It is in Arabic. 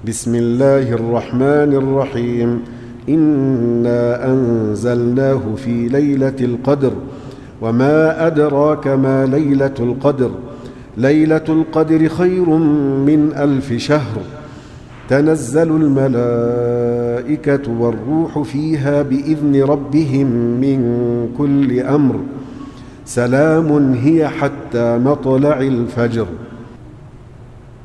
بسم الله الرحمن الرحيم. إنا أنزلناه في ليلة القدر وما أدراك ما ليلة القدر. ليلة القدر خير من 1000 شهر. تنزل الملائكة والروح فيها بإذن ربهم من كل أمر. سلام هي حتى مطلع الفجر.